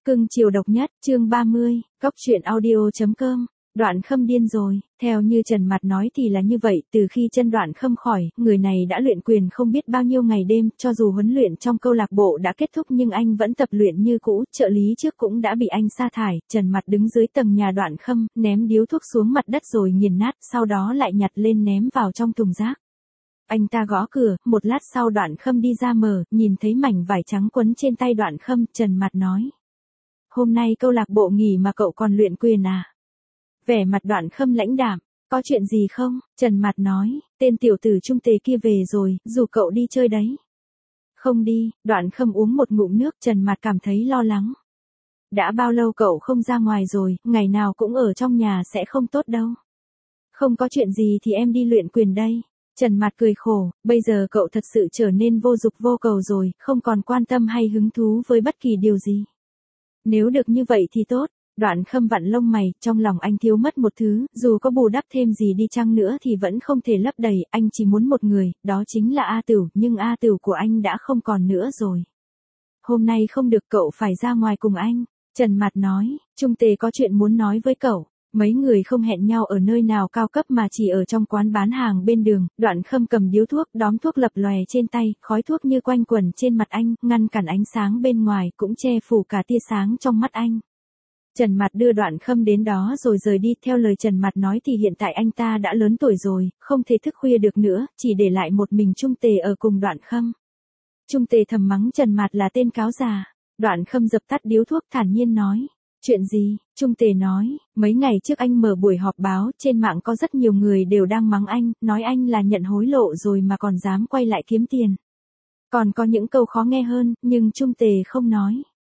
Cưng chiều độc nhất, chương 30, Cóc truyện audio.com. Đoạn Khâm điên rồi, theo như Trần Mạt nói thì là như vậy, từ khi chân Đoạn Khâm khỏi, người này đã luyện quyền không biết bao nhiêu ngày đêm, cho dù huấn luyện trong câu lạc bộ đã kết thúc nhưng anh vẫn tập luyện như cũ, trợ lý trước cũng đã bị anh sa thải. Trần Mạt đứng dưới tầng nhà Đoạn Khâm, ném điếu thuốc xuống mặt đất rồi nghiền nát, sau đó lại nhặt lên ném vào trong thùng rác. Anh ta gõ cửa, một lát sau Đoạn Khâm đi ra mở, nhìn thấy mảnh vải trắng quấn trên tay Đoạn Khâm, Trần Mạt nói. Hôm nay câu lạc bộ nghỉ mà cậu còn luyện quyền à? Vẻ mặt Đoạn Khâm lãnh đạm, có chuyện gì không? Trần Mạt nói, tên tiểu tử trung tề kia về rồi, dù cậu đi chơi đấy. Không đi, Đoạn Khâm uống một ngụm nước, Trần Mạt cảm thấy lo lắng. Đã bao lâu cậu không ra ngoài rồi, ngày nào cũng ở trong nhà sẽ không tốt đâu. Không có chuyện gì thì em đi luyện quyền đây. Trần Mạt cười khổ, bây giờ cậu thật sự trở nên vô dục vô cầu rồi, không còn quan tâm hay hứng thú với bất kỳ điều gì. Nếu được như vậy thì tốt. Đoạn Khâm vặn lông mày, trong lòng anh thiếu mất một thứ, dù có bù đắp thêm gì đi chăng nữa thì vẫn không thể lấp đầy, anh chỉ muốn một người, đó chính là A Tửu, nhưng A Tửu của anh đã không còn nữa rồi. Hôm nay không được, cậu phải ra ngoài cùng anh. Trần Mạt nói, Trung Tề có chuyện muốn nói với cậu. Mấy người không hẹn nhau ở nơi nào cao cấp mà chỉ ở trong quán bán hàng bên đường. Đoạn Khâm cầm điếu thuốc, đóm thuốc lập lòe trên tay, khói thuốc như quanh quẩn trên mặt anh, ngăn cản ánh sáng bên ngoài, cũng che phủ cả tia sáng trong mắt anh. Trần Mạt đưa Đoạn Khâm đến đó rồi rời đi. Theo lời Trần Mạt nói thì hiện tại anh ta đã lớn tuổi rồi, không thể thức khuya được nữa, chỉ để lại một mình Trung Tề ở cùng Đoạn Khâm. Trung Tề thầm mắng Trần Mạt là tên cáo già. Đoạn Khâm dập tắt điếu thuốc, thản nhiên nói. Chuyện gì? Trung Tề nói, mấy ngày trước anh mở buổi họp báo, trên mạng có rất nhiều người đều đang mắng anh, nói anh là nhận hối lộ rồi mà còn dám quay lại kiếm tiền. Còn có những câu khó nghe hơn, nhưng Trung Tề không nói.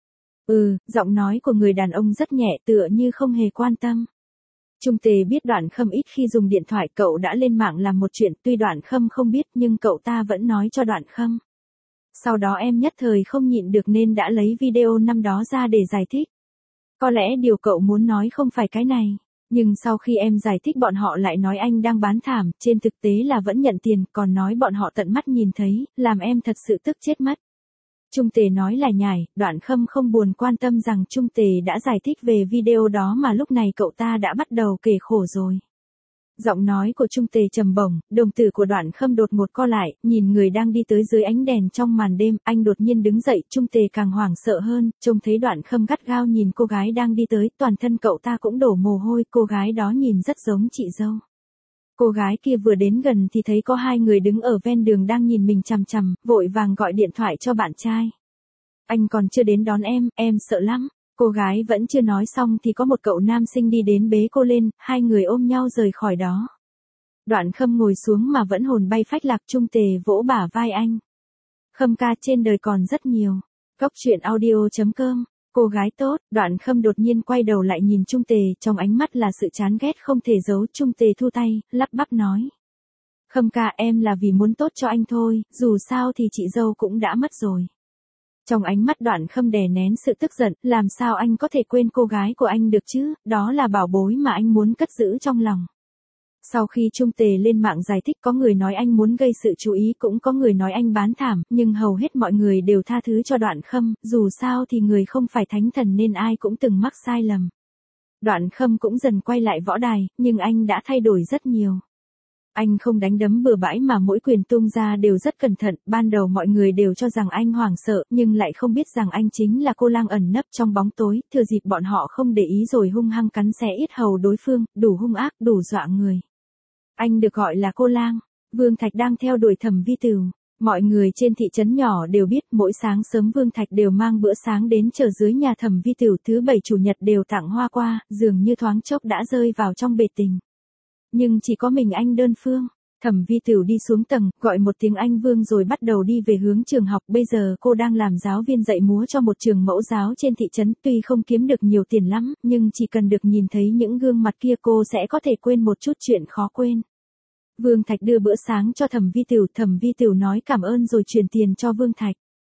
Giọng nói của người đàn ông rất nhẹ, tựa như không hề quan tâm. Trung Tề biết Đoạn Khâm ít khi dùng điện thoại, cậu đã lên mạng làm một chuyện, tuy Đoạn Khâm không biết nhưng cậu ta vẫn nói cho Đoạn Khâm. Sau đó em nhất thời không nhịn được nên đã lấy video năm đó ra để giải thích. Có lẽ điều cậu muốn nói không phải cái này, nhưng sau khi em giải thích bọn họ lại nói anh đang bán thảm, trên thực tế là vẫn nhận tiền, còn nói bọn họ tận mắt nhìn thấy, làm em thật sự tức chết mất. Trung Tề nói là nhải, Đoạn Khâm không buồn quan tâm rằng Trung Tề đã giải thích về video đó mà lúc này cậu ta đã bắt đầu kể khổ rồi. Giọng nói của Trung Tề trầm bổng, đồng tử của Đoạn Khâm đột ngột co lại, nhìn người đang đi tới dưới ánh đèn trong màn đêm, anh đột nhiên đứng dậy, Trung Tề càng hoảng sợ hơn, trông thấy Đoạn Khâm gắt gao nhìn cô gái đang đi tới, toàn thân cậu ta cũng đổ mồ hôi, cô gái đó nhìn rất giống chị dâu. Cô gái kia vừa đến gần thì thấy có hai người đứng ở ven đường đang nhìn mình chằm chằm, vội vàng gọi điện thoại cho bạn trai. Anh còn chưa đến đón em sợ lắm. Cô gái vẫn chưa nói xong thì có một cậu nam sinh đi đến bế cô lên, hai người ôm nhau rời khỏi đó. Đoạn Khâm ngồi xuống mà vẫn hồn bay phách lạc. Trung Tề vỗ bả vai anh. Khâm ca, trên đời còn rất nhiều. Cóc truyện audio.com. Cô gái tốt. Đoạn Khâm đột nhiên quay đầu lại nhìn Trung Tề, trong ánh mắt là sự chán ghét không thể giấu. Trung Tề thu tay, lắp bắp nói. Khâm ca, em là vì muốn tốt cho anh thôi, dù sao thì chị dâu cũng đã mất rồi. Trong ánh mắt Đoạn Khâm đè nén sự tức giận, làm sao anh có thể quên cô gái của anh được chứ, đó là bảo bối mà anh muốn cất giữ trong lòng. Sau khi Trung Tề lên mạng giải thích, có người nói anh muốn gây sự chú ý, cũng có người nói anh bán thảm, nhưng hầu hết mọi người đều tha thứ cho Đoạn Khâm, dù sao thì người không phải thánh thần nên ai cũng từng mắc sai lầm. Đoạn Khâm cũng dần quay lại võ đài, nhưng anh đã thay đổi rất nhiều. Anh không đánh đấm bừa bãi mà mỗi quyền tung ra đều rất cẩn thận, ban đầu mọi người đều cho rằng anh hoảng sợ, nhưng lại không biết rằng anh chính là cô lang ẩn nấp trong bóng tối, thừa dịp bọn họ không để ý rồi hung hăng cắn xé yết hầu đối phương, đủ hung ác, đủ dọa người. Anh được gọi là cô lang. Vương Thạch đang theo đuổi Thẩm Vi Tửu. Mọi người trên thị trấn nhỏ đều biết mỗi sáng sớm Vương Thạch đều mang bữa sáng đến chờ dưới nhà Thẩm Vi Tửu, thứ bảy chủ nhật đều tặng hoa qua, dường như thoáng chốc đã rơi vào trong bể tình. Nhưng chỉ có mình anh đơn phương. Thẩm Vi Tửu đi xuống tầng, gọi một tiếng anh Vương rồi bắt đầu đi về hướng trường học. Bây giờ cô đang làm giáo viên dạy múa cho một trường mẫu giáo trên thị trấn, tuy không kiếm được nhiều tiền lắm, nhưng chỉ cần được nhìn thấy những gương mặt kia cô sẽ có thể quên một chút chuyện khó quên. Vương Thạch đưa bữa sáng cho Thẩm Vi Tửu, Thẩm Vi Tửu nói cảm ơn rồi truyền tiền cho Vương Thạch.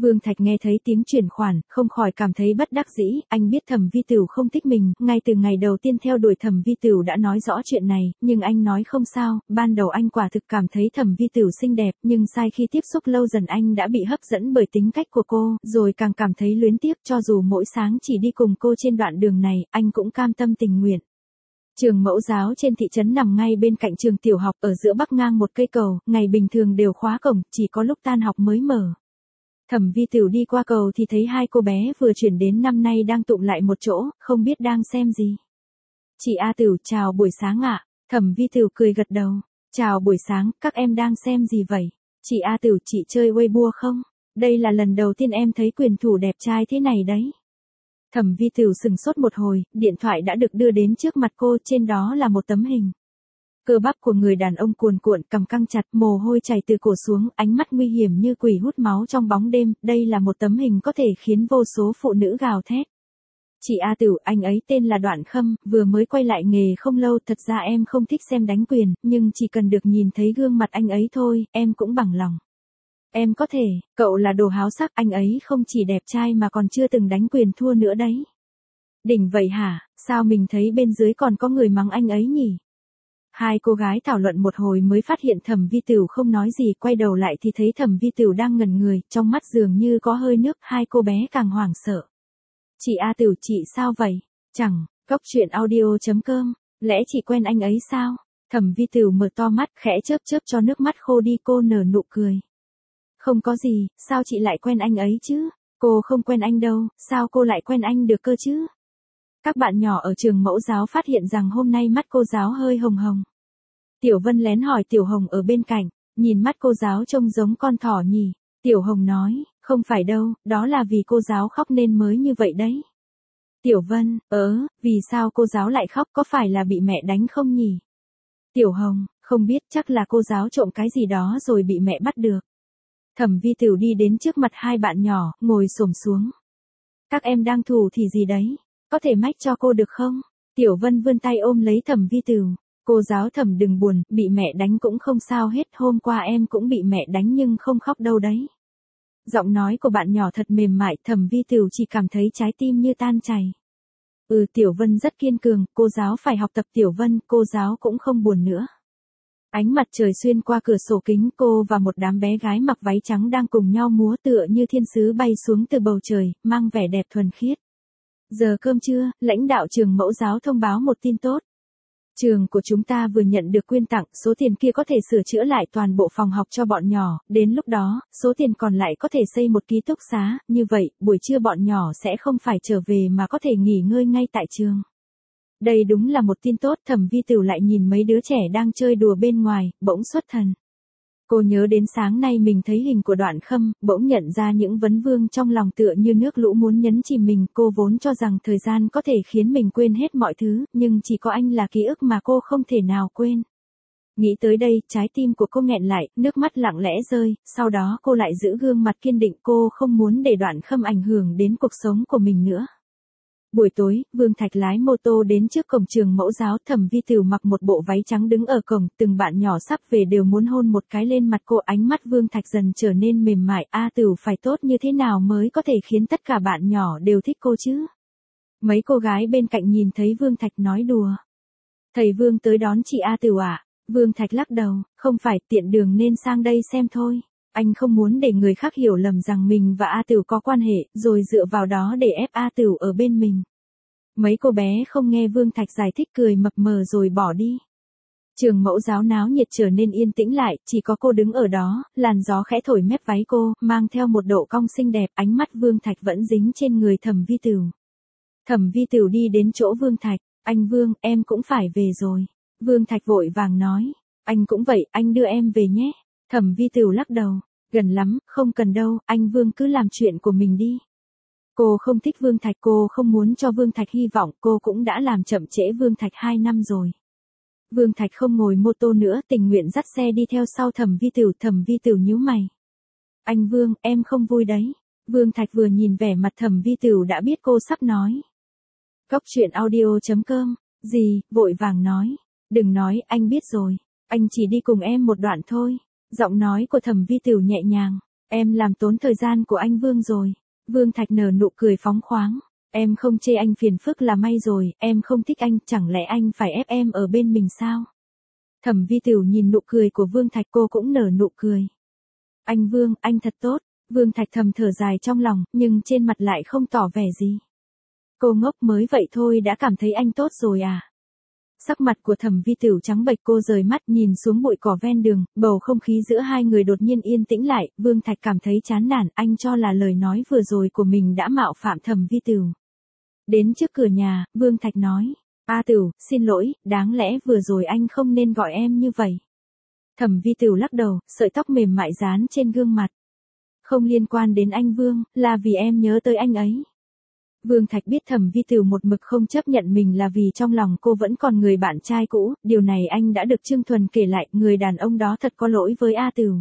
Vương Thạch nghe thấy tiếng chuyển khoản, không khỏi cảm thấy bất đắc dĩ, anh biết Thẩm Vi Tửu không thích mình, ngay từ ngày đầu tiên theo đuổi Thẩm Vi Tửu đã nói rõ chuyện này, nhưng anh nói không sao, ban đầu anh quả thực cảm thấy Thẩm Vi Tửu xinh đẹp, nhưng sai khi tiếp xúc lâu dần anh đã bị hấp dẫn bởi tính cách của cô, rồi càng cảm thấy luyến tiếc, cho dù mỗi sáng chỉ đi cùng cô trên đoạn đường này, anh cũng cam tâm tình nguyện. Trường mẫu giáo trên thị trấn nằm ngay bên cạnh trường tiểu học, ở giữa bắc ngang một cây cầu, ngày bình thường đều khóa cổng, chỉ có lúc tan học mới mở. Thẩm Vi Tửu đi qua cầu thì thấy hai cô bé vừa chuyển đến năm nay đang tụm lại một chỗ, không biết đang xem gì. Chị A Tửu, chào buổi sáng ạ. Thẩm Vi Tửu cười gật đầu. Chào buổi sáng, các em đang xem gì vậy? Chị A Tửu, chị chơi Weibo không? Đây là lần đầu tiên em thấy quyền thủ đẹp trai thế này đấy. Thẩm Vi Tửu sừng sốt một hồi, điện thoại đã được đưa đến trước mặt cô, trên đó là một tấm hình. Cơ bắp của người đàn ông cuồn cuộn, cằm căng chặt, mồ hôi chảy từ cổ xuống, ánh mắt nguy hiểm như quỷ hút máu trong bóng đêm, đây là một tấm hình có thể khiến vô số phụ nữ gào thét. Chị A Tửu, anh ấy tên là Đoạn Khâm, vừa mới quay lại nghề không lâu, thật ra em không thích xem đánh quyền, nhưng chỉ cần được nhìn thấy gương mặt anh ấy thôi, em cũng bằng lòng. Em có thể, cậu là đồ háo sắc, anh ấy không chỉ đẹp trai mà còn chưa từng đánh quyền thua nữa đấy. Đỉnh vậy hả, sao mình thấy bên dưới còn có người mắng anh ấy nhỉ? Hai cô gái thảo luận một hồi mới phát hiện Thẩm Vi Tửu không nói gì, quay đầu lại thì thấy Thẩm Vi Tửu đang ngẩn người, trong mắt dường như có hơi nước, hai cô bé càng hoảng sợ. Chị A Tửu, chị sao vậy? Chẳng, Cốc Truyện Audio.com, lẽ chị quen anh ấy sao? Thẩm Vi Tửu mở to mắt, khẽ chớp chớp cho nước mắt khô đi, cô nở nụ cười. Không có gì, sao chị lại quen anh ấy chứ? Cô không quen anh đâu, sao cô lại quen anh được cơ chứ? Các bạn nhỏ ở trường mẫu giáo phát hiện rằng hôm nay mắt cô giáo hơi hồng hồng. Tiểu Vân lén hỏi Tiểu Hồng ở bên cạnh, nhìn mắt cô giáo trông giống con thỏ nhỉ? Tiểu Hồng nói, không phải đâu, đó là vì cô giáo khóc nên mới như vậy đấy. Tiểu Vân, vì sao cô giáo lại khóc, có phải là bị mẹ đánh không nhỉ? Tiểu Hồng, không biết, chắc là cô giáo trộm cái gì đó rồi bị mẹ bắt được. Thẩm Vi Tửu đi đến trước mặt hai bạn nhỏ, ngồi xổm xuống. Các em đang thủ thì gì đấy? Có thể mách cho cô được không? Tiểu Vân vươn tay ôm lấy Thẩm Vi Tửu. Cô giáo Thẩm đừng buồn, bị mẹ đánh cũng không sao hết, hôm qua em cũng bị mẹ đánh nhưng không khóc đâu đấy. Giọng nói của bạn nhỏ thật mềm mại, Thẩm Vi Tửu chỉ cảm thấy trái tim như tan chảy. Tiểu Vân rất kiên cường, cô giáo phải học tập Tiểu Vân, cô giáo cũng không buồn nữa. Ánh mặt trời xuyên qua cửa sổ kính, cô và một đám bé gái mặc váy trắng đang cùng nhau múa tựa như thiên sứ bay xuống từ bầu trời, mang vẻ đẹp thuần khiết. Giờ cơm trưa, lãnh đạo trường mẫu giáo thông báo một tin tốt. Trường của chúng ta vừa nhận được quyên tặng, số tiền kia có thể sửa chữa lại toàn bộ phòng học cho bọn nhỏ, đến lúc đó, số tiền còn lại có thể xây một ký túc xá, như vậy, buổi trưa bọn nhỏ sẽ không phải trở về mà có thể nghỉ ngơi ngay tại trường. Đây đúng là một tin tốt, Thẩm Vi Tửu lại nhìn mấy đứa trẻ đang chơi đùa bên ngoài, bỗng xuất thần. Cô nhớ đến sáng nay mình thấy hình của Đoạn Khâm, bỗng nhận ra những vấn vương trong lòng tựa như nước lũ muốn nhấn chìm mình, cô vốn cho rằng thời gian có thể khiến mình quên hết mọi thứ, nhưng chỉ có anh là ký ức mà cô không thể nào quên. Nghĩ tới đây, trái tim của cô nghẹn lại, nước mắt lặng lẽ rơi, sau đó cô lại giữ gương mặt kiên định, cô không muốn để Đoạn Khâm ảnh hưởng đến cuộc sống của mình nữa. Buổi tối, Vương Thạch lái mô tô đến trước cổng trường mẫu giáo, Thẩm Vi Tửu mặc một bộ váy trắng đứng ở cổng, từng bạn nhỏ sắp về đều muốn hôn một cái lên mặt cô, ánh mắt Vương Thạch dần trở nên mềm mại, A Tửu phải tốt như thế nào mới có thể khiến tất cả bạn nhỏ đều thích cô chứ? Mấy cô gái bên cạnh nhìn thấy Vương Thạch nói đùa. Thầy Vương tới đón chị A Tửu ạ. Vương Thạch lắc đầu, không phải, tiện đường nên sang đây xem thôi. Anh không muốn để người khác hiểu lầm rằng mình và A Tửu có quan hệ, rồi dựa vào đó để ép A Tửu ở bên mình. Mấy cô bé không nghe Vương Thạch giải thích, cười mập mờ rồi bỏ đi. Trường mẫu giáo náo nhiệt trở nên yên tĩnh lại, chỉ có cô đứng ở đó, làn gió khẽ thổi mép váy cô, mang theo một độ cong xinh đẹp, ánh mắt Vương Thạch vẫn dính trên người Thẩm Vi Tửu. Thẩm Vi Tửu đi đến chỗ Vương Thạch, anh Vương, em cũng phải về rồi. Vương Thạch vội vàng nói, anh cũng vậy, anh đưa em về nhé. Thẩm Vi Tửu lắc đầu, gần lắm, không cần đâu, anh Vương cứ làm chuyện của mình đi. Cô không thích Vương Thạch, cô không muốn cho Vương Thạch hy vọng, cô cũng đã làm chậm trễ Vương Thạch 2 năm rồi. Vương Thạch không ngồi mô tô nữa, tình nguyện dắt xe đi theo sau Thẩm Vi Tửu, Thẩm Vi Tửu nhíu mày. Anh Vương, em không vui đấy. Vương Thạch vừa nhìn vẻ mặt Thẩm Vi Tửu đã biết cô sắp nói. Cốc Truyện Audio.com, gì, vội vàng nói. Đừng nói, anh biết rồi. Anh chỉ đi cùng em một đoạn thôi. Giọng nói của Thẩm Vi Tửu nhẹ nhàng. Em làm tốn thời gian của anh Vương rồi. Vương Thạch nở nụ cười phóng khoáng. Em không chê anh phiền phức là may rồi, em không thích anh, chẳng lẽ anh phải ép em ở bên mình sao? Thẩm Vi Tửu nhìn nụ cười của Vương Thạch, cô cũng nở nụ cười. Anh Vương, anh thật tốt. Vương Thạch thầm thở dài trong lòng, nhưng trên mặt lại không tỏ vẻ gì. Cô ngốc, mới vậy thôi đã cảm thấy anh tốt rồi à? Sắc mặt của Thẩm Vi Tửu trắng bệch, cô rời mắt nhìn xuống bụi cỏ ven đường, bầu không khí giữa hai người đột nhiên yên tĩnh lại, Vương Thạch cảm thấy chán nản, anh cho là lời nói vừa rồi của mình đã mạo phạm Thẩm Vi Tửu. Đến trước cửa nhà, Vương Thạch nói, A Tửu, xin lỗi, đáng lẽ vừa rồi anh không nên gọi em như vậy. Thẩm Vi Tửu lắc đầu, sợi tóc mềm mại dán trên gương mặt. Không liên quan đến anh Vương, là vì em nhớ tới anh ấy. Vương Thạch biết Thẩm Vi Tửu một mực không chấp nhận mình là vì trong lòng cô vẫn còn người bạn trai cũ, điều này anh đã được Trương Thuần kể lại, người đàn ông đó thật có lỗi với A Tửu.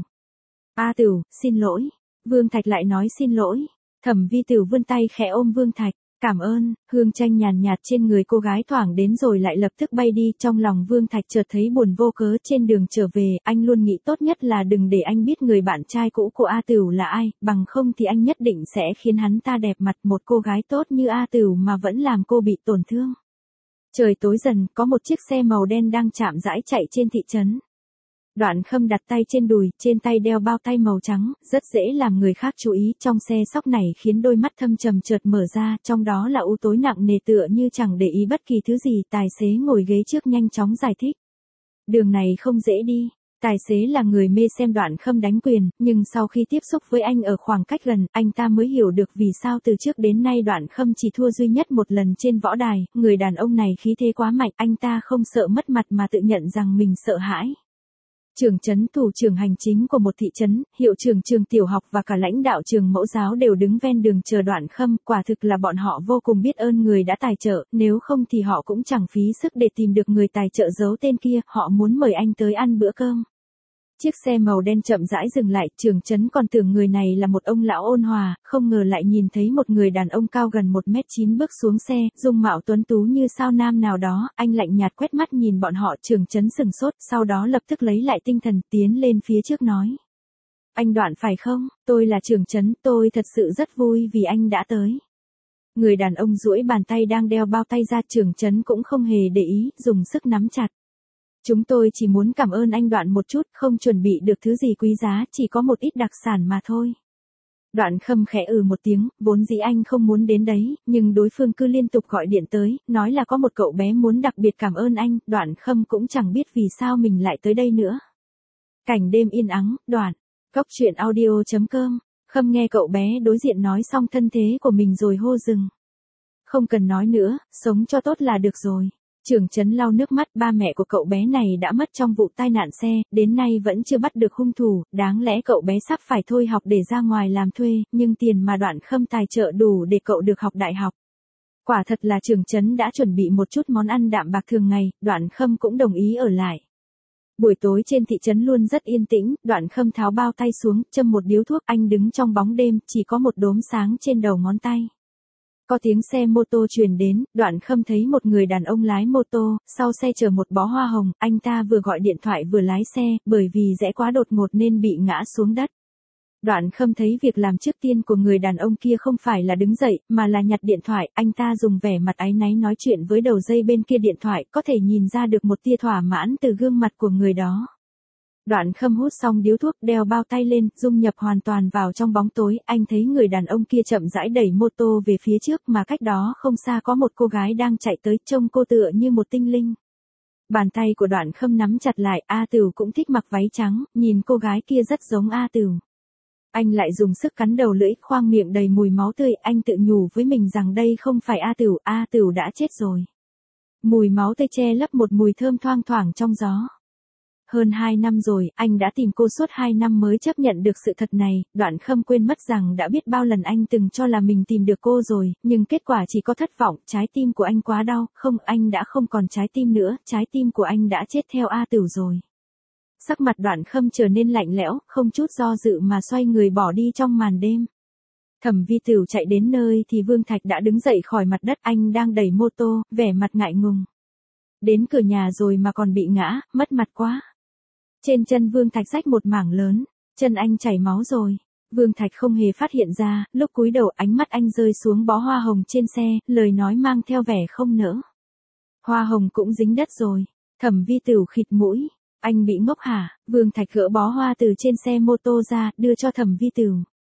A Tửu, xin lỗi. Vương Thạch lại nói xin lỗi. Thẩm Vi Tửu vươn tay khẽ ôm Vương Thạch. Cảm ơn, hương chanh nhàn nhạt trên người cô gái thoảng đến rồi lại lập tức bay đi, trong lòng Vương Thạch chợt thấy buồn vô cớ. Trên đường trở về, anh luôn nghĩ tốt nhất là đừng để anh biết người bạn trai cũ của A Tửu là ai, bằng không thì anh nhất định sẽ khiến hắn ta đẹp mặt, một cô gái tốt như A Tửu mà vẫn làm cô bị tổn thương. Trời tối dần, có một chiếc xe màu đen đang chạm rãi chạy trên thị trấn. Đoạn Khâm đặt tay trên đùi, trên tay đeo bao tay màu trắng, rất dễ làm người khác chú ý, trong xe sóc này khiến đôi mắt thâm trầm chợt mở ra, trong đó là u tối nặng nề tựa như chẳng để ý bất kỳ thứ gì, tài xế ngồi ghế trước nhanh chóng giải thích. Đường này không dễ đi. Tài xế là người mê xem Đoạn Khâm đánh quyền, nhưng sau khi tiếp xúc với anh ở khoảng cách gần, anh ta mới hiểu được vì sao từ trước đến nay Đoạn Khâm chỉ thua duy nhất một lần trên võ đài, người đàn ông này khí thế quá mạnh, anh ta không sợ mất mặt mà tự nhận rằng mình sợ hãi. Trưởng trấn thủ trưởng hành chính của một thị trấn, hiệu trưởng trường tiểu học và cả lãnh đạo trường mẫu giáo đều đứng ven đường chờ Đoạn Khâm, quả thực là bọn họ vô cùng biết ơn người đã tài trợ, nếu không thì họ cũng chẳng phí sức để tìm được người tài trợ giấu tên kia, họ muốn mời anh tới ăn bữa cơm. Chiếc xe màu đen chậm rãi dừng lại, trưởng trấn còn tưởng người này là một ông lão ôn hòa, không ngờ lại nhìn thấy một người đàn ông cao gần 1m9 bước xuống xe, dung mạo tuấn tú như sao nam nào đó, anh lạnh nhạt quét mắt nhìn bọn họ, trưởng trấn sừng sốt, sau đó lập tức lấy lại tinh thần, tiến lên phía trước nói. Anh Đoạn phải không? Tôi là trưởng trấn, tôi thật sự rất vui vì anh đã tới. Người đàn ông duỗi bàn tay đang đeo bao tay ra, trưởng trấn cũng không hề để ý, dùng sức nắm chặt. Chúng tôi chỉ muốn cảm ơn anh Đoạn một chút, không chuẩn bị được thứ gì quý giá, chỉ có một ít đặc sản mà thôi. Đoạn Khâm khẽ một tiếng, vốn dĩ anh không muốn đến đấy, nhưng đối phương cứ liên tục gọi điện tới, nói là có một cậu bé muốn đặc biệt cảm ơn anh, Đoạn Khâm cũng chẳng biết vì sao mình lại tới đây nữa. Cảnh đêm yên ắng, Đoạn. Góc truyện audio.com. Khâm nghe cậu bé đối diện nói xong thân thế của mình rồi hô dừng. Không cần nói nữa, sống cho tốt là được rồi. Trưởng trấn lau nước mắt, ba mẹ của cậu bé này đã mất trong vụ tai nạn xe, đến nay vẫn chưa bắt được hung thủ, đáng lẽ cậu bé sắp phải thôi học để ra ngoài làm thuê, nhưng tiền mà Đoạn Khâm tài trợ đủ để cậu được học đại học. Quả thật là trưởng trấn đã chuẩn bị một chút món ăn đạm bạc thường ngày, Đoạn Khâm cũng đồng ý ở lại. Buổi tối trên thị trấn luôn rất yên tĩnh, Đoạn Khâm tháo bao tay xuống, châm một điếu thuốc, anh đứng trong bóng đêm, chỉ có một đốm sáng trên đầu ngón tay. Có tiếng xe mô tô truyền đến, Đoạn Khâm thấy một người đàn ông lái mô tô, sau xe chở một bó hoa hồng, anh ta vừa gọi điện thoại vừa lái xe, bởi vì rẽ quá đột ngột nên bị ngã xuống đất. Đoạn Khâm thấy việc làm trước tiên của người đàn ông kia không phải là đứng dậy, mà là nhặt điện thoại, anh ta dùng vẻ mặt áy náy nói chuyện với đầu dây bên kia điện thoại, có thể nhìn ra được một tia thỏa mãn từ gương mặt của người đó. Đoạn Khâm hút xong điếu thuốc, đeo bao tay lên, dung nhập hoàn toàn vào trong bóng tối, anh thấy người đàn ông kia chậm rãi đẩy mô tô về phía trước, mà cách đó không xa có một cô gái đang chạy tới, trông cô tựa như một tinh linh. Bàn tay của Đoạn Khâm nắm chặt lại, A Tửu cũng thích mặc váy trắng, nhìn cô gái kia rất giống A Tửu. Anh lại dùng sức cắn đầu lưỡi, khoang miệng đầy mùi máu tươi, anh tự nhủ với mình rằng đây không phải A Tửu đã chết rồi. Mùi máu tươi che lấp một mùi thơm thoang thoảng trong gió. Hơn 2 năm rồi, anh đã tìm cô suốt 2 năm mới chấp nhận được sự thật này, Đoạn Khâm quên mất rằng đã biết bao lần anh từng cho là mình tìm được cô rồi, nhưng kết quả chỉ có thất vọng, trái tim của anh quá đau, không, anh đã không còn trái tim nữa, trái tim của anh đã chết theo A Tửu rồi. Sắc mặt Đoạn Khâm trở nên lạnh lẽo, không chút do dự mà xoay người bỏ đi trong màn đêm. Thẩm Vi Tửu chạy đến nơi thì Vương Thạch đã đứng dậy khỏi mặt đất, anh đang đẩy mô tô, vẻ mặt ngại ngùng. Đến cửa nhà rồi mà còn bị ngã, mất mặt quá. Trên chân Vương Thạch rách một mảng lớn, chân anh chảy máu rồi. Vương Thạch không hề phát hiện ra, lúc cúi đầu ánh mắt anh rơi xuống bó hoa hồng trên xe, lời nói mang theo vẻ không nỡ. Hoa hồng cũng dính đất rồi. Thẩm Vi Tửu khịt mũi. Anh bị ngốc hả? Vương Thạch gỡ bó hoa từ trên xe mô tô ra, đưa cho Thẩm Vi Tửu.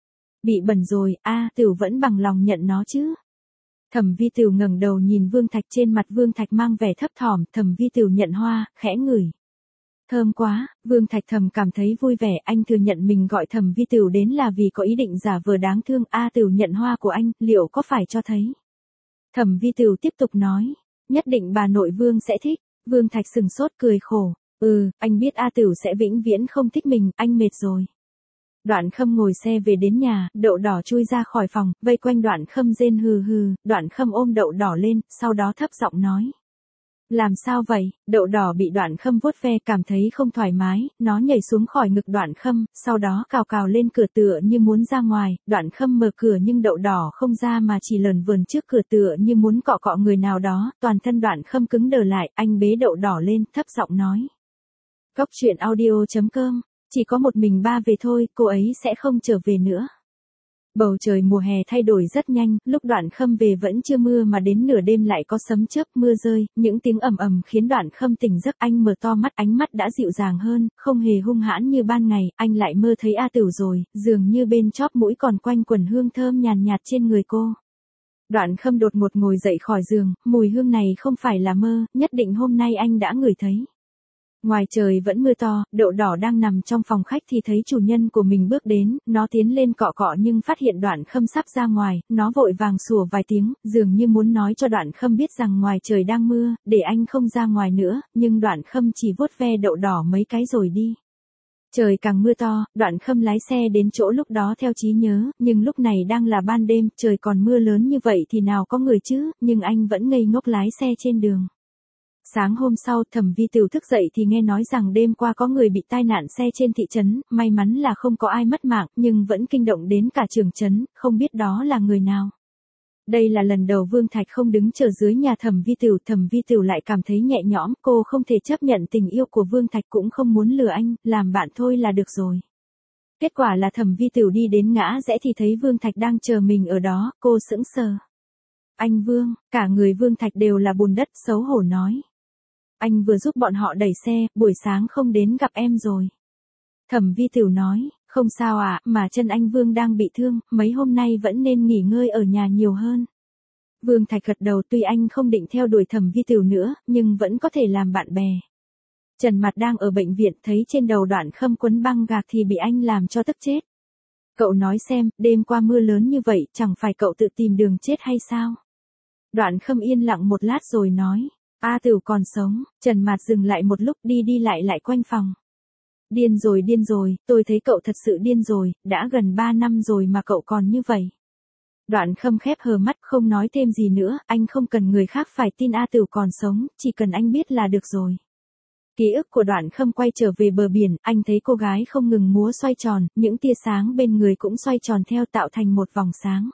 Bị bẩn rồi, Tửu vẫn bằng lòng nhận nó chứ. Thẩm Vi Tửu ngẩng đầu nhìn Vương Thạch, trên mặt Vương Thạch mang vẻ thấp thỏm, Thẩm Vi Tửu nhận hoa, khẽ ngửi. Thơm quá, Vương Thạch thầm cảm thấy vui vẻ, anh thừa nhận mình gọi Thẩm Vi Tửu đến là vì có ý định giả vờ đáng thương, Tửu nhận hoa của anh, liệu có phải cho thấy? Thẩm Vi Tửu tiếp tục nói, nhất định bà nội Vương sẽ thích. Vương Thạch sừng sốt cười khổ, anh biết Tửu sẽ vĩnh viễn không thích mình, anh mệt rồi. Đoạn Khâm ngồi xe về đến nhà, Đậu Đỏ chui ra khỏi phòng, vây quanh Đoạn Khâm rên hừ hừ, Đoạn Khâm ôm Đậu Đỏ lên, sau đó thấp giọng nói. Làm sao vậy? Đậu Đỏ bị Đoạn Khâm vuốt ve cảm thấy không thoải mái, nó nhảy xuống khỏi ngực Đoạn Khâm, sau đó cào cào lên cửa tựa như muốn ra ngoài, Đoạn Khâm mở cửa nhưng Đậu Đỏ không ra mà chỉ lờn vờn trước cửa tựa như muốn cọ cọ người nào đó, toàn thân Đoạn Khâm cứng đờ lại, anh bế Đậu Đỏ lên, thấp giọng nói. Cốc truyện audio.com, chỉ có một mình ba về thôi, cô ấy sẽ không trở về nữa. Bầu trời mùa hè thay đổi rất nhanh, lúc Đoạn Khâm về vẫn chưa mưa mà đến nửa đêm lại có sấm chớp mưa rơi, những tiếng ầm ầm khiến Đoạn Khâm tỉnh giấc, anh mở to mắt, ánh mắt đã dịu dàng hơn, không hề hung hãn như ban ngày, anh lại mơ thấy Tửu rồi, dường như bên chóp mũi còn quanh quẩn hương thơm nhàn nhạt trên người cô. Đoạn Khâm đột ngột ngồi dậy khỏi giường, mùi hương này không phải là mơ, nhất định hôm nay anh đã ngửi thấy. Ngoài trời vẫn mưa to, Đậu Đỏ đang nằm trong phòng khách thì thấy chủ nhân của mình bước đến, nó tiến lên cọ cọ nhưng phát hiện Đoạn Khâm sắp ra ngoài, nó vội vàng sủa vài tiếng, dường như muốn nói cho Đoạn Khâm biết rằng ngoài trời đang mưa, để anh không ra ngoài nữa, nhưng Đoạn Khâm chỉ vuốt ve Đậu Đỏ mấy cái rồi đi. Trời càng mưa to, Đoạn Khâm lái xe đến chỗ lúc đó theo trí nhớ, nhưng lúc này đang là ban đêm, trời còn mưa lớn như vậy thì nào có người chứ, nhưng anh vẫn ngây ngốc lái xe trên đường. Sáng hôm sau, Thẩm Vi Tửu thức dậy thì nghe nói rằng đêm qua có người bị tai nạn xe trên thị trấn, may mắn là không có ai mất mạng, nhưng vẫn kinh động đến cả trưởng trấn, không biết đó là người nào. Đây là lần đầu Vương Thạch không đứng chờ dưới nhà Thẩm Vi Tửu lại cảm thấy nhẹ nhõm, cô không thể chấp nhận tình yêu của Vương Thạch cũng không muốn lừa anh, làm bạn thôi là được rồi. Kết quả là Thẩm Vi Tửu đi đến ngã rẽ thì thấy Vương Thạch đang chờ mình ở đó, cô sững sờ. Anh Vương, cả người Vương Thạch đều là bùn đất, xấu hổ nói. Anh vừa giúp bọn họ đẩy xe, buổi sáng không đến gặp em rồi. Thẩm Vi Tửu nói, không sao mà chân anh Vương đang bị thương, mấy hôm nay vẫn nên nghỉ ngơi ở nhà nhiều hơn. Vương Thạch gật đầu, tuy anh không định theo đuổi Thẩm Vi Tửu nữa, nhưng vẫn có thể làm bạn bè. Trần Mặt đang ở bệnh viện thấy trên đầu Đoạn Khâm quấn băng gạc thì bị anh làm cho tức chết. Cậu nói xem, đêm qua mưa lớn như vậy, chẳng phải cậu tự tìm đường chết hay sao? Đoạn Khâm yên lặng một lát rồi nói. Tửu còn sống. Trần Mạt dừng lại một lúc đi lại quanh phòng. Điên rồi, tôi thấy cậu thật sự điên rồi, đã gần 3 năm rồi mà cậu còn như vậy. Đoạn Khâm khép hờ mắt không nói thêm gì nữa, anh không cần người khác phải tin Tửu còn sống, chỉ cần anh biết là được rồi. Ký ức của Đoạn Khâm quay trở về bờ biển, anh thấy cô gái không ngừng múa xoay tròn, những tia sáng bên người cũng xoay tròn theo tạo thành một vòng sáng.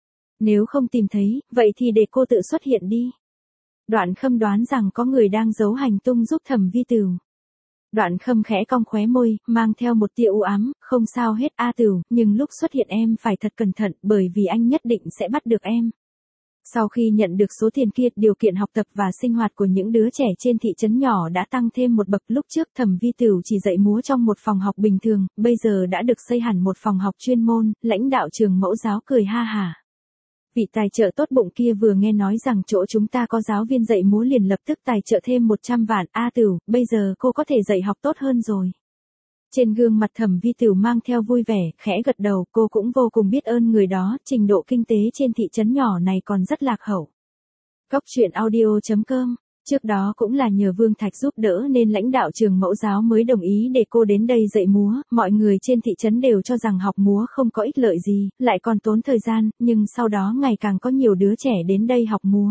Nếu không tìm thấy, vậy thì để cô tự xuất hiện đi. Đoạn Khâm đoán rằng có người đang giấu hành tung giúp Thẩm Vi Tửu. Đoạn Khâm khẽ cong khóe môi, mang theo một tia u ám, không sao hết Tửu, nhưng lúc xuất hiện em phải thật cẩn thận, bởi vì anh nhất định sẽ bắt được em. Sau khi nhận được số tiền kia, điều kiện học tập và sinh hoạt của những đứa trẻ trên thị trấn nhỏ đã tăng thêm một bậc, lúc trước Thẩm Vi Tửu chỉ dạy múa trong một phòng học bình thường, bây giờ đã được xây hẳn một phòng học chuyên môn, lãnh đạo trường mẫu giáo cười ha hả. Vị tài trợ tốt bụng kia vừa nghe nói rằng chỗ chúng ta có giáo viên dạy múa liền lập tức tài trợ thêm 100 vạn. Tửu, bây giờ cô có thể dạy học tốt hơn rồi. Trên gương mặt Thẩm Vi Tửu mang theo vui vẻ, khẽ gật đầu, cô cũng vô cùng biết ơn người đó, trình độ kinh tế trên thị trấn nhỏ này còn rất lạc hậu. Cốc truyện audio.com. Trước đó cũng là nhờ Vương Thạch giúp đỡ nên lãnh đạo trường mẫu giáo mới đồng ý để cô đến đây dạy múa, mọi người trên thị trấn đều cho rằng học múa không có ích lợi gì, lại còn tốn thời gian, nhưng sau đó ngày càng có nhiều đứa trẻ đến đây học múa.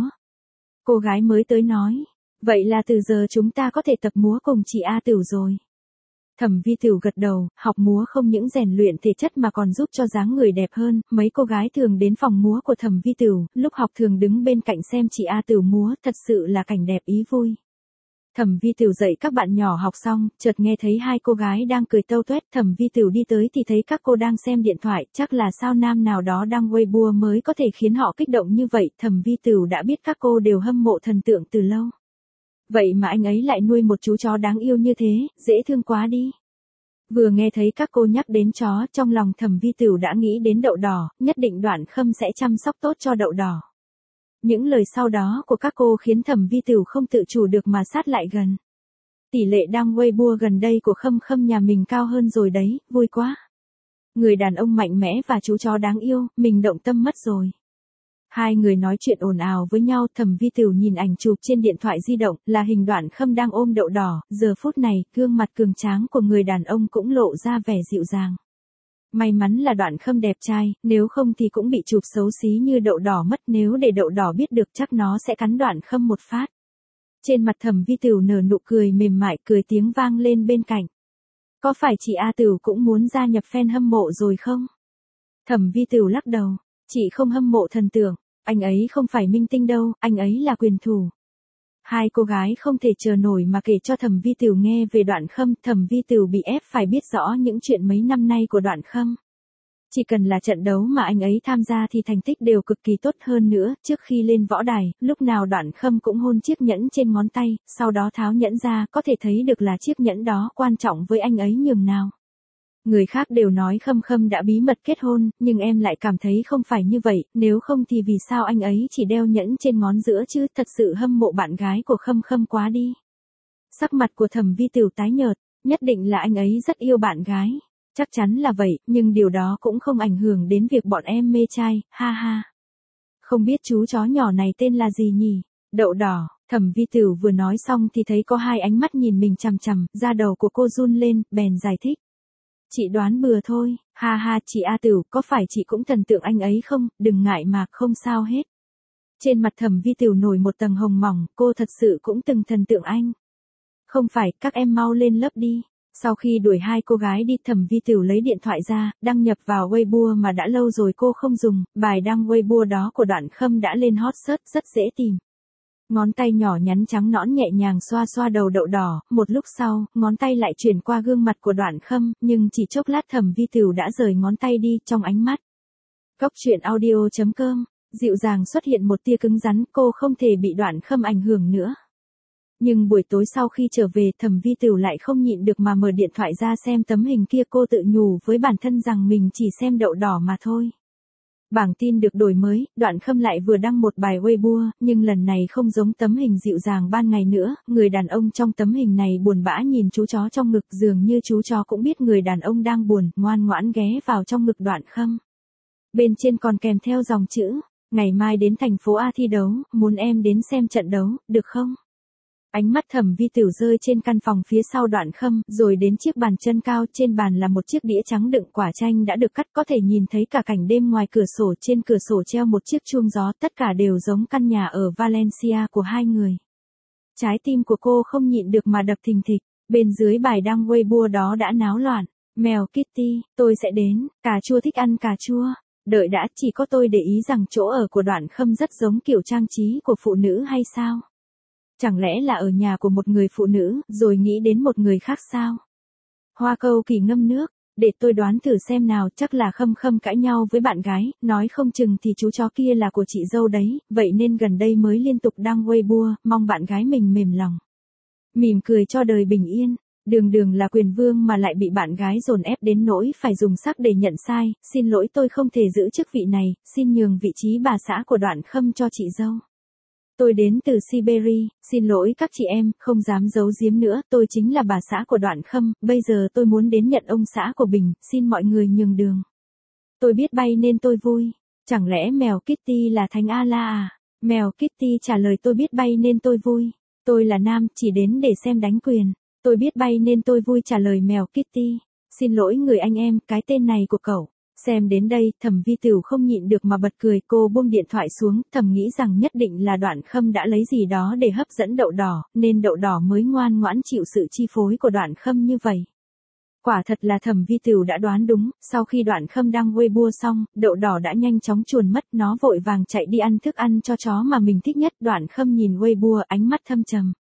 Cô gái mới tới nói, vậy là từ giờ chúng ta có thể tập múa cùng chị Tửu rồi. Thẩm Vi Tửu gật đầu, học múa không những rèn luyện thể chất mà còn giúp cho dáng người đẹp hơn, mấy cô gái thường đến phòng múa của Thẩm Vi Tửu, lúc học thường đứng bên cạnh xem chị Tửu múa, thật sự là cảnh đẹp ý vui. Thẩm Vi Tửu dạy các bạn nhỏ học xong, chợt nghe thấy hai cô gái đang cười tâu tuét, Thẩm Vi Tửu đi tới thì thấy các cô đang xem điện thoại, chắc là sao nam nào đó đăng Weibo mới có thể khiến họ kích động như vậy, Thẩm Vi Tửu đã biết các cô đều hâm mộ thần tượng từ lâu. Vậy mà anh ấy lại nuôi một chú chó đáng yêu như thế, dễ thương quá đi. Vừa nghe thấy các cô nhắc đến chó, trong lòng Thẩm Vi Tửu đã nghĩ đến Đậu Đỏ, nhất định Đoạn Khâm sẽ chăm sóc tốt cho Đậu Đỏ. Những lời sau đó của các cô khiến Thẩm Vi Tửu không tự chủ được mà sát lại gần. Tỷ lệ đăng Weibo gần đây của Khâm Khâm nhà mình cao hơn rồi đấy, vui quá. Người đàn ông mạnh mẽ và chú chó đáng yêu, mình động tâm mất rồi. Hai người nói chuyện ồn ào với nhau, Thẩm Vi Tửu nhìn ảnh chụp trên điện thoại di động, là hình Đoạn Khâm đang ôm Đậu Đỏ, giờ phút này, gương mặt cường tráng của người đàn ông cũng lộ ra vẻ dịu dàng. May mắn là Đoạn Khâm đẹp trai, nếu không thì cũng bị chụp xấu xí như Đậu Đỏ mất, nếu để Đậu Đỏ biết được chắc nó sẽ cắn Đoạn Khâm một phát. Trên mặt Thẩm Vi Tửu nở nụ cười mềm mại, cười tiếng vang lên bên cạnh. Có phải chị A Tửu cũng muốn gia nhập fan hâm mộ rồi không? Thẩm Vi Tửu lắc đầu, chị không hâm mộ thần tượng, anh ấy không phải minh tinh đâu, anh ấy là quyền thủ. Hai cô gái không thể chờ nổi mà kể cho Thẩm Vi Tửu nghe về Đoạn Khâm, Thẩm Vi Tửu bị ép phải biết rõ những chuyện mấy năm nay của Đoạn Khâm. Chỉ cần là trận đấu mà anh ấy tham gia thì thành tích đều cực kỳ tốt, hơn nữa, trước khi lên võ đài, lúc nào Đoạn Khâm cũng hôn chiếc nhẫn trên ngón tay, sau đó tháo nhẫn ra, có thể thấy được là chiếc nhẫn đó quan trọng với anh ấy nhường nào. Người khác đều nói Khâm Khâm đã bí mật kết hôn, nhưng em lại cảm thấy không phải như vậy, nếu không thì vì sao anh ấy chỉ đeo nhẫn trên ngón giữa chứ, thật sự hâm mộ bạn gái của Khâm Khâm quá đi. Sắc mặt của Thẩm Vi Tửu tái nhợt, nhất định là anh ấy rất yêu bạn gái. Chắc chắn là vậy, nhưng điều đó cũng không ảnh hưởng đến việc bọn em mê trai, ha ha. Không biết chú chó nhỏ này tên là gì nhỉ? Đậu Đỏ. Thẩm Vi Tửu vừa nói xong thì thấy có hai ánh mắt nhìn mình chằm chằm, da đầu của cô run lên, bèn giải thích. Chị đoán bừa thôi, ha ha, chị A Tửu, có phải chị cũng thần tượng anh ấy không, đừng ngại mà, không sao hết. Trên mặt Thẩm Vi Tửu nổi một tầng hồng mỏng, cô thật sự cũng từng thần tượng anh. Không phải, các em mau lên lớp đi. Sau khi đuổi hai cô gái đi, Thẩm Vi Tửu lấy điện thoại ra, đăng nhập vào Weibo mà đã lâu rồi cô không dùng, bài đăng Weibo đó của Đoạn Khâm đã lên hot search, rất dễ tìm. Ngón tay nhỏ nhắn trắng nõn nhẹ nhàng xoa xoa đầu Đậu Đỏ, một lúc sau, ngón tay lại chuyển qua gương mặt của Đoạn Khâm, nhưng chỉ chốc lát Thẩm Vi Tửu đã rời ngón tay đi, trong ánh mắt. Góc truyện audio.com, dịu dàng xuất hiện một tia cứng rắn, cô không thể bị Đoạn Khâm ảnh hưởng nữa. Nhưng buổi tối sau khi trở về, Thẩm Vi Tửu lại không nhịn được mà mở điện thoại ra xem tấm hình kia, cô tự nhủ với bản thân rằng mình chỉ xem Đậu Đỏ mà thôi. Bảng tin được đổi mới, Đoạn Khâm lại vừa đăng một bài Weibo, nhưng lần này không giống tấm hình dịu dàng ban ngày nữa, người đàn ông trong tấm hình này buồn bã nhìn chú chó trong ngực, dường như chú chó cũng biết người đàn ông đang buồn, ngoan ngoãn ghé vào trong ngực Đoạn Khâm. Bên trên còn kèm theo dòng chữ, ngày mai đến thành phố A thi đấu, muốn em đến xem trận đấu, được không? Ánh mắt Thẩm Vi Tửu rơi trên căn phòng phía sau Đoạn Khâm, rồi đến chiếc bàn chân cao, trên bàn là một chiếc đĩa trắng đựng quả chanh đã được cắt, có thể nhìn thấy cả cảnh đêm ngoài cửa sổ, trên cửa sổ treo một chiếc chuông gió, tất cả đều giống căn nhà ở Valencia của hai người. Trái tim của cô không nhịn được mà đập thình thịch, bên dưới bài đăng Weibo đó đã náo loạn. Mèo Kitty, tôi sẽ đến, cà chua thích ăn cà chua. Đợi đã, chỉ có tôi để ý rằng chỗ ở của Đoạn Khâm rất giống kiểu trang trí của phụ nữ hay sao? Chẳng lẽ là ở nhà của một người phụ nữ, rồi nghĩ đến một người khác sao? Hoa Câu Kỳ ngâm nước, để tôi đoán thử xem nào, chắc là Khâm Khâm cãi nhau với bạn gái, nói không chừng thì chú chó kia là của chị dâu đấy, vậy nên gần đây mới liên tục đăng Weibo, mong bạn gái mình mềm lòng. Mỉm cười cho đời bình yên, đường đường là quyền vương mà lại bị bạn gái dồn ép đến nỗi phải dùng sắc để nhận sai, xin lỗi tôi không thể giữ chức vị này, xin nhường vị trí bà xã của Đoạn Khâm cho chị dâu. Tôi đến từ Siberia, xin lỗi các chị em, không dám giấu giếm nữa, tôi chính là bà xã của Đoạn Khâm, bây giờ tôi muốn đến nhận ông xã của Bình, xin mọi người nhường đường. Tôi biết bay nên tôi vui, chẳng lẽ mèo Kitty là Thánh A-la à? Mèo Kitty trả lời tôi biết bay nên tôi vui, tôi là nam, chỉ đến để xem đánh quyền, tôi biết bay nên tôi vui trả lời mèo Kitty, xin lỗi người anh em, cái tên này của cậu. Xem đến đây, Thẩm Vi Tửu không nhịn được mà bật cười, cô buông điện thoại xuống, thầm nghĩ rằng nhất định là Đoạn Khâm đã lấy gì đó để hấp dẫn Đậu Đỏ, nên Đậu Đỏ mới ngoan ngoãn chịu sự chi phối của Đoạn Khâm như vậy. Quả thật là Thẩm Vi Tửu đã đoán đúng, sau khi Đoạn Khâm đăng Weibo xong, Đậu Đỏ đã nhanh chóng chuồn mất, nó vội vàng chạy đi ăn thức ăn cho chó mà mình thích nhất. Đoạn Khâm nhìn Weibo, ánh mắt thâm trầm.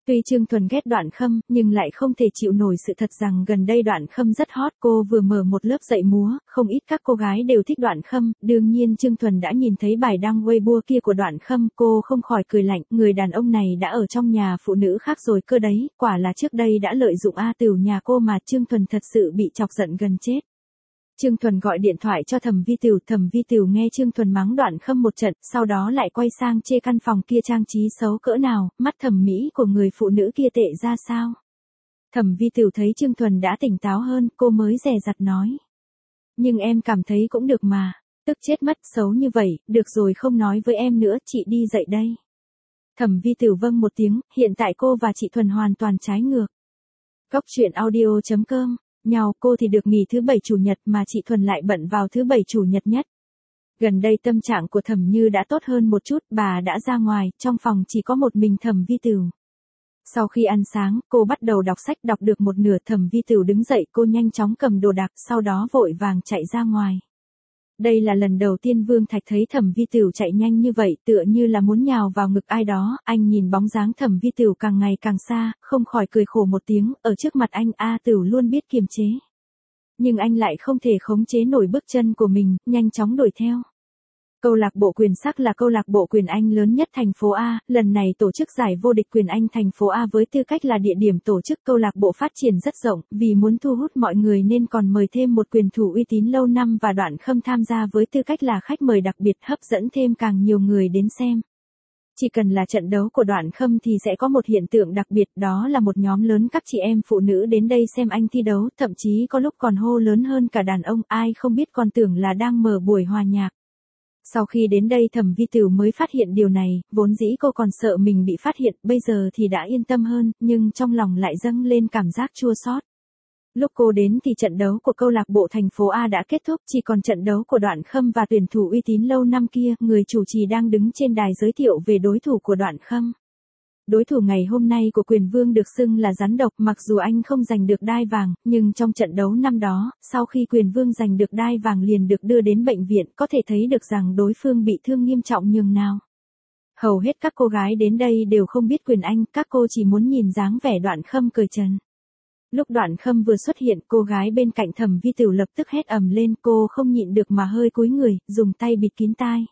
Tuy Trương Thuần ghét Đoạn Khâm, nhưng lại không thể chịu nổi sự thật rằng gần đây Đoạn Khâm rất hot. Cô vừa mở một lớp dạy múa, không ít các cô gái đều thích Đoạn Khâm. Đương nhiên Trương Thuần đã nhìn thấy bài đăng Weibo kia của Đoạn Khâm, cô không khỏi cười lạnh, người đàn ông này đã ở trong nhà phụ nữ khác rồi cơ đấy, quả là trước đây đã lợi dụng A Tửu nhà cô mà. Trương Thuần thật sự bị chọc giận gần chết. Trương Thuần gọi điện thoại cho Thẩm Vi Tửu nghe Trương Thuần mắng Đoạn Khâm một trận, sau đó lại quay sang chê căn phòng kia trang trí xấu cỡ nào, mắt thẩm mỹ của người phụ nữ kia tệ ra sao. Thẩm Vi Tửu thấy Trương Thuần đã tỉnh táo hơn, cô mới dè dặt nói. Nhưng em cảm thấy cũng được mà, tức chết mất, xấu như vậy, được rồi không nói với em nữa, chị đi dậy đây. Thẩm Vi Tửu vâng một tiếng, hiện tại cô và chị Thuần hoàn toàn trái ngược. Cốc truyện audio.com nhau, cô thì được nghỉ thứ bảy chủ nhật mà chị Thuần lại bận vào thứ bảy chủ nhật nhất. Gần đây tâm trạng của Thẩm Như đã tốt hơn một chút, bà đã ra ngoài, trong phòng chỉ có một mình Thẩm Vi Tửu. Sau khi ăn sáng, cô bắt đầu đọc sách, đọc được một nửa Thẩm Vi Tửu đứng dậy, cô nhanh chóng cầm đồ đạc, sau đó vội vàng chạy ra ngoài. Đây là lần đầu tiên Vương Thạch thấy Thẩm Vi Tửu chạy nhanh như vậy, tựa như là muốn nhào vào ngực ai đó. Anh nhìn bóng dáng Thẩm Vi Tửu càng ngày càng xa, không khỏi cười khổ một tiếng, ở trước mặt anh A Tửu luôn biết kiềm chế. Nhưng anh lại không thể khống chế nổi bước chân của mình, nhanh chóng đuổi theo. Câu lạc bộ Quyền Sắc là câu lạc bộ quyền Anh lớn nhất thành phố A, lần này tổ chức giải vô địch quyền Anh thành phố A với tư cách là địa điểm tổ chức. Câu lạc bộ phát triển rất rộng, vì muốn thu hút mọi người nên còn mời thêm một quyền thủ uy tín lâu năm và Đoạn Khâm tham gia với tư cách là khách mời đặc biệt, hấp dẫn thêm càng nhiều người đến xem. Chỉ cần là trận đấu của Đoạn Khâm thì sẽ có một hiện tượng đặc biệt, đó là một nhóm lớn các chị em phụ nữ đến đây xem anh thi đấu, thậm chí có lúc còn hô lớn hơn cả đàn ông, ai không biết còn tưởng là đang mở buổi hòa nhạc. Sau khi đến đây Thẩm Vi Tửu mới phát hiện điều này, vốn dĩ cô còn sợ mình bị phát hiện, bây giờ thì đã yên tâm hơn, nhưng trong lòng lại dâng lên cảm giác chua xót. Lúc cô đến thì trận đấu của câu lạc bộ thành phố A đã kết thúc, chỉ còn trận đấu của Đoạn Khâm và tuyển thủ uy tín lâu năm kia, người chủ trì đang đứng trên đài giới thiệu về đối thủ của Đoạn Khâm. Đối thủ ngày hôm nay của Quyền Vương được xưng là rắn độc, mặc dù anh không giành được đai vàng, nhưng trong trận đấu năm đó, sau khi Quyền Vương giành được đai vàng liền được đưa đến bệnh viện, có thể thấy được rằng đối phương bị thương nghiêm trọng nhường nào. Hầu hết các cô gái đến đây đều không biết quyền Anh, các cô chỉ muốn nhìn dáng vẻ Đoạn Khâm cởi trần. Lúc Đoạn Khâm vừa xuất hiện, cô gái bên cạnh Thẩm Vi Tửu lập tức hét ầm lên, cô không nhịn được mà hơi cúi người, dùng tay bịt kín tai.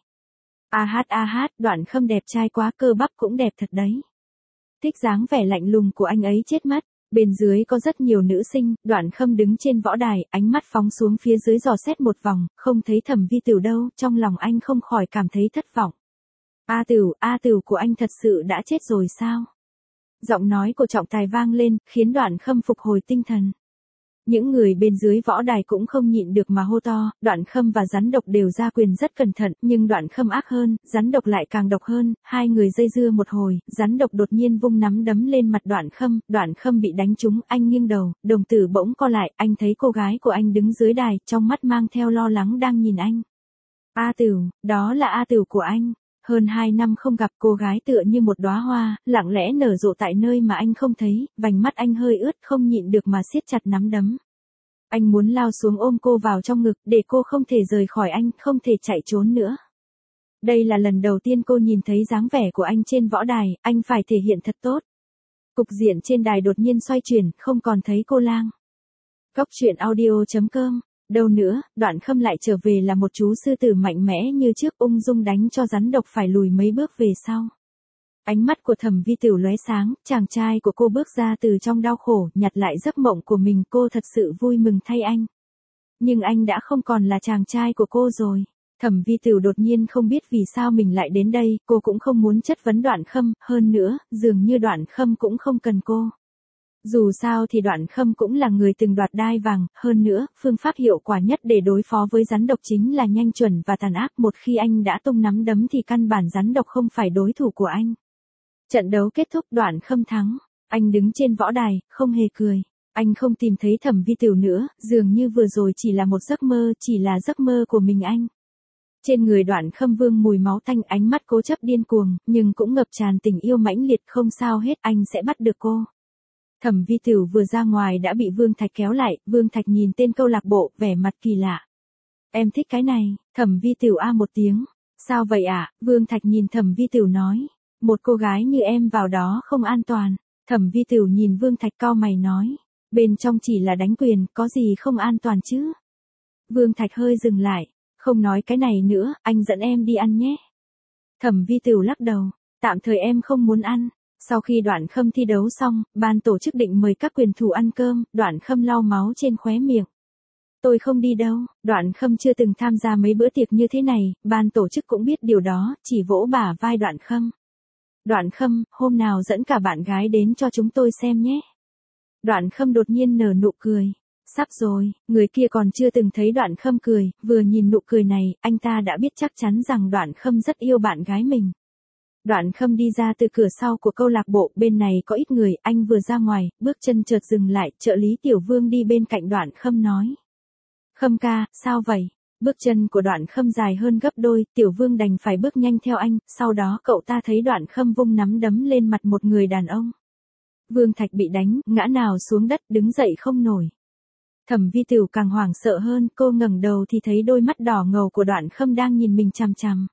A hát, Đoạn Khâm đẹp trai quá, cơ bắp cũng đẹp thật đấy. Thích dáng vẻ lạnh lùng của anh ấy chết mất. Bên dưới có rất nhiều nữ sinh, Đoạn Khâm đứng trên võ đài, ánh mắt phóng xuống phía dưới dò xét một vòng, không thấy Thẩm Vi Tửu đâu, trong lòng anh không khỏi cảm thấy thất vọng. A Tửu của anh thật sự đã chết rồi sao? Giọng nói của trọng tài vang lên, khiến Đoạn Khâm phục hồi tinh thần. Những người bên dưới võ đài cũng không nhịn được mà hô to, Đoạn Khâm và rắn độc đều ra quyền rất cẩn thận, nhưng Đoạn Khâm ác hơn, rắn độc lại càng độc hơn, hai người dây dưa một hồi, rắn độc đột nhiên vung nắm đấm lên mặt Đoạn Khâm bị đánh trúng, anh nghiêng đầu, đồng tử bỗng co lại, anh thấy cô gái của anh đứng dưới đài, trong mắt mang theo lo lắng đang nhìn anh. A Tửu, đó là A Tửu của anh. Hơn 2 năm không gặp, cô gái tựa như một đóa hoa, lặng lẽ nở rộ tại nơi mà anh không thấy, vành mắt anh hơi ướt, không nhịn được mà siết chặt nắm đấm. Anh muốn lao xuống ôm cô vào trong ngực, để cô không thể rời khỏi anh, không thể chạy trốn nữa. Đây là lần đầu tiên cô nhìn thấy dáng vẻ của anh trên võ đài, anh phải thể hiện thật tốt. Cục diện trên đài đột nhiên xoay chuyển, không còn thấy cô lang. Cốc truyện audio.com. Đâu nữa, Đoạn Khâm lại trở về là một chú sư tử mạnh mẽ như trước, ung dung đánh cho rắn độc phải lùi mấy bước về sau. Ánh mắt của Thẩm Vi Tửu lóe sáng, chàng trai của cô bước ra từ trong đau khổ, nhặt lại giấc mộng của mình, cô thật sự vui mừng thay anh. Nhưng anh đã không còn là chàng trai của cô rồi. Thẩm Vi Tửu đột nhiên không biết vì sao mình lại đến đây, cô cũng không muốn chất vấn Đoạn Khâm, hơn nữa, dường như Đoạn Khâm cũng không cần cô. Dù sao thì Đoạn Khâm cũng là người từng đoạt đai vàng, hơn nữa, phương pháp hiệu quả nhất để đối phó với rắn độc chính là nhanh chuẩn và tàn ác, một khi anh đã tung nắm đấm thì căn bản rắn độc không phải đối thủ của anh. Trận đấu kết thúc, Đoạn Khâm thắng, anh đứng trên võ đài, không hề cười. Anh không tìm thấy Thẩm Vi Tửu nữa, dường như vừa rồi chỉ là một giấc mơ, chỉ là giấc mơ của mình anh. Trên người Đoạn Khâm vương mùi máu tanh, ánh mắt cố chấp điên cuồng, nhưng cũng ngập tràn tình yêu mãnh liệt, không sao hết, anh sẽ bắt được cô. Thẩm Vi Tửu vừa ra ngoài đã bị Vương Thạch kéo lại, Vương Thạch nhìn tên câu lạc bộ, vẻ mặt kỳ lạ. Em thích cái này, Thẩm Vi Tửu a một tiếng. Sao vậy ạ? Vương Thạch nhìn Thẩm Vi Tửu nói. Một cô gái như em vào đó không an toàn. Thẩm Vi Tửu nhìn Vương Thạch cau mày nói. Bên trong chỉ là đánh quyền, có gì không an toàn chứ? Vương Thạch hơi dừng lại. Không nói cái này nữa, anh dẫn em đi ăn nhé. Thẩm Vi Tửu lắc đầu. Tạm thời em không muốn ăn. Sau khi Đoạn Khâm thi đấu xong, ban tổ chức định mời các quyền thủ ăn cơm, Đoạn Khâm lau máu trên khóe miệng. Tôi không đi đâu, Đoạn Khâm chưa từng tham gia mấy bữa tiệc như thế này, ban tổ chức cũng biết điều đó, chỉ vỗ bả vai Đoạn Khâm. Đoạn Khâm, hôm nào dẫn cả bạn gái đến cho chúng tôi xem nhé. Đoạn Khâm đột nhiên nở nụ cười. Sắp rồi, người kia còn chưa từng thấy Đoạn Khâm cười, vừa nhìn nụ cười này, anh ta đã biết chắc chắn rằng Đoạn Khâm rất yêu bạn gái mình. Đoạn Khâm đi ra từ cửa sau của câu lạc bộ, bên này có ít người, anh vừa ra ngoài, bước chân chợt dừng lại, trợ lý Tiểu Vương đi bên cạnh Đoạn Khâm nói. Khâm ca, sao vậy? Bước chân của Đoạn Khâm dài hơn gấp đôi, Tiểu Vương đành phải bước nhanh theo anh, sau đó cậu ta thấy Đoạn Khâm vung nắm đấm lên mặt một người đàn ông. Vương Thạch bị đánh, ngã nhào xuống đất, đứng dậy không nổi. Thẩm Vi Tửu càng hoảng sợ hơn, cô ngẩng đầu thì thấy đôi mắt đỏ ngầu của Đoạn Khâm đang nhìn mình chằm chằm.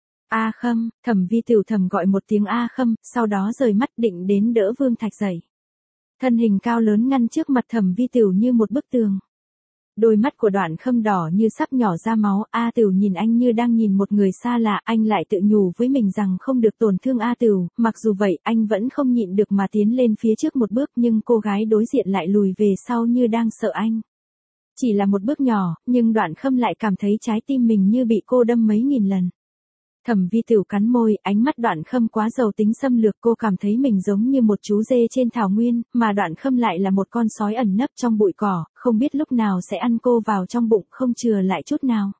A Khâm, Thẩm Vi Tửu thầm gọi một tiếng A Khâm, sau đó rời mắt định đến đỡ Vương Thạch dậy. Thân hình cao lớn ngăn trước mặt Thẩm Vi Tửu như một bức tường. Đôi mắt của Đoạn Khâm đỏ như sắp nhỏ ra máu, A Tửu nhìn anh như đang nhìn một người xa lạ, anh lại tự nhủ với mình rằng không được tổn thương A Tửu, mặc dù vậy anh vẫn không nhịn được mà tiến lên phía trước một bước, nhưng cô gái đối diện lại lùi về sau như đang sợ anh. Chỉ là một bước nhỏ, nhưng Đoạn Khâm lại cảm thấy trái tim mình như bị cô đâm mấy nghìn lần. Thẩm Vi Tửu cắn môi, ánh mắt Đoạn Khâm quá giàu tính xâm lược, cô cảm thấy mình giống như một chú dê trên thảo nguyên, mà Đoạn Khâm lại là một con sói ẩn nấp trong bụi cỏ, không biết lúc nào sẽ ăn cô vào trong bụng, không chừa lại chút nào.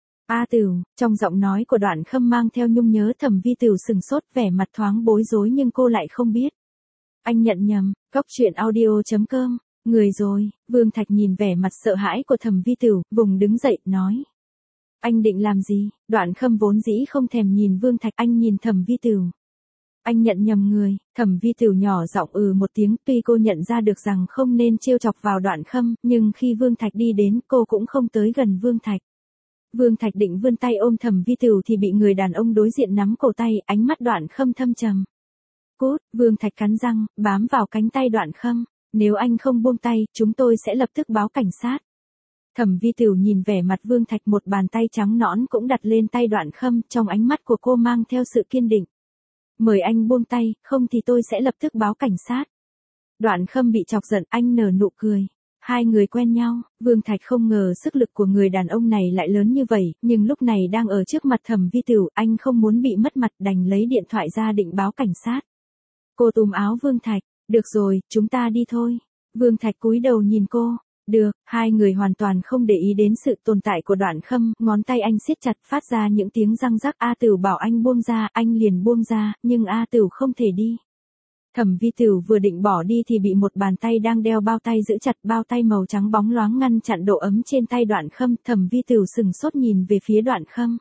A Tửu, trong giọng nói của Đoạn Khâm mang theo nhung nhớ. Thẩm Vi Tửu sừng sốt, vẻ mặt thoáng bối rối nhưng cô lại không biết. Anh nhận nhầm, Goctruyện.audio.com, người rồi. Vương Thạch nhìn vẻ mặt sợ hãi của Thẩm Vi Tửu, vùng đứng dậy, nói. Anh định làm gì? Đoạn Khâm vốn dĩ không thèm nhìn Vương Thạch, anh nhìn Thẩm Vi Tửu. Anh nhận nhầm người. Thẩm Vi Tửu nhỏ giọng một tiếng, tuy cô nhận ra được rằng không nên trêu chọc vào Đoạn Khâm, nhưng khi Vương Thạch đi đến, cô cũng không tới gần Vương Thạch. Vương Thạch định vươn tay ôm Thẩm Vi Tửu thì bị người đàn ông đối diện nắm cổ tay, ánh mắt Đoạn Khâm thâm trầm. Cút, Vương Thạch cắn răng, bám vào cánh tay Đoạn Khâm. Nếu anh không buông tay, chúng tôi sẽ lập tức báo cảnh sát. Thẩm Vi Tửu nhìn vẻ mặt Vương Thạch, một bàn tay trắng nõn cũng đặt lên tay Đoạn Khâm, trong ánh mắt của cô mang theo sự kiên định. Mời anh buông tay, không thì tôi sẽ lập tức báo cảnh sát. Đoạn Khâm bị chọc giận, anh nở nụ cười. Hai người quen nhau, Vương Thạch không ngờ sức lực của người đàn ông này lại lớn như vậy, nhưng lúc này đang ở trước mặt Thẩm Vi Tửu, anh không muốn bị mất mặt, đành lấy điện thoại ra định báo cảnh sát. Cô túm áo Vương Thạch, được rồi, chúng ta đi thôi. Vương Thạch cúi đầu nhìn cô. Được, hai người hoàn toàn không để ý đến sự tồn tại của Đoạn Khâm, ngón tay anh siết chặt phát ra những tiếng răng rắc. A Tửu bảo anh buông ra, anh liền buông ra, nhưng A Tửu không thể đi. Thẩm Vi Tửu vừa định bỏ đi thì bị một bàn tay đang đeo bao tay giữ chặt, bao tay màu trắng bóng loáng ngăn chặn độ ấm trên tay Đoạn Khâm. Thẩm Vi Tửu sừng sốt nhìn về phía Đoạn Khâm.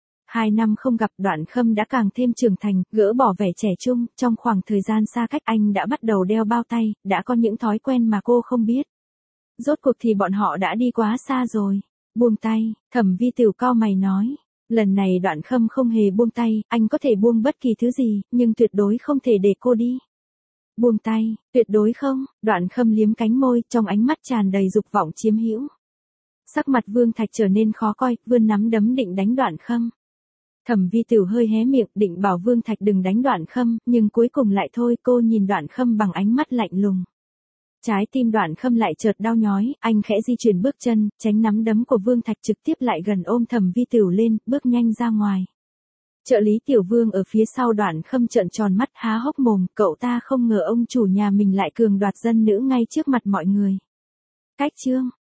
2 năm không gặp, Đoạn Khâm đã càng thêm trưởng thành, gỡ bỏ vẻ trẻ trung, trong khoảng thời gian xa cách anh đã bắt đầu đeo bao tay, đã có những thói quen mà cô không biết. Rốt cuộc thì bọn họ đã đi quá xa rồi. Buông tay, Thẩm Vi Tửu cau mày nói. Lần này Đoạn Khâm không hề buông tay, anh có thể buông bất kỳ thứ gì, nhưng tuyệt đối không thể để cô đi. Buông tay, tuyệt đối không. Đoạn Khâm liếm cánh môi, trong ánh mắt tràn đầy dục vọng chiếm hữu. Sắc mặt Vương Thạch trở nên khó coi, vươn nắm đấm định đánh Đoạn Khâm. Thẩm Vi Tửu hơi hé miệng, định bảo Vương Thạch đừng đánh Đoạn Khâm, nhưng cuối cùng lại thôi. Cô nhìn Đoạn Khâm bằng ánh mắt lạnh lùng. Trái tim Đoạn Khâm lại chợt đau nhói, anh khẽ di chuyển bước chân, tránh nắm đấm của Vương Thạch, trực tiếp lại gần ôm Thẩm Vi Tửu lên, bước nhanh ra ngoài. Trợ lý Tiểu Vương ở phía sau Đoạn Khâm trợn tròn mắt há hốc mồm, cậu ta không ngờ ông chủ nhà mình lại cường đoạt dân nữ ngay trước mặt mọi người. Cách chương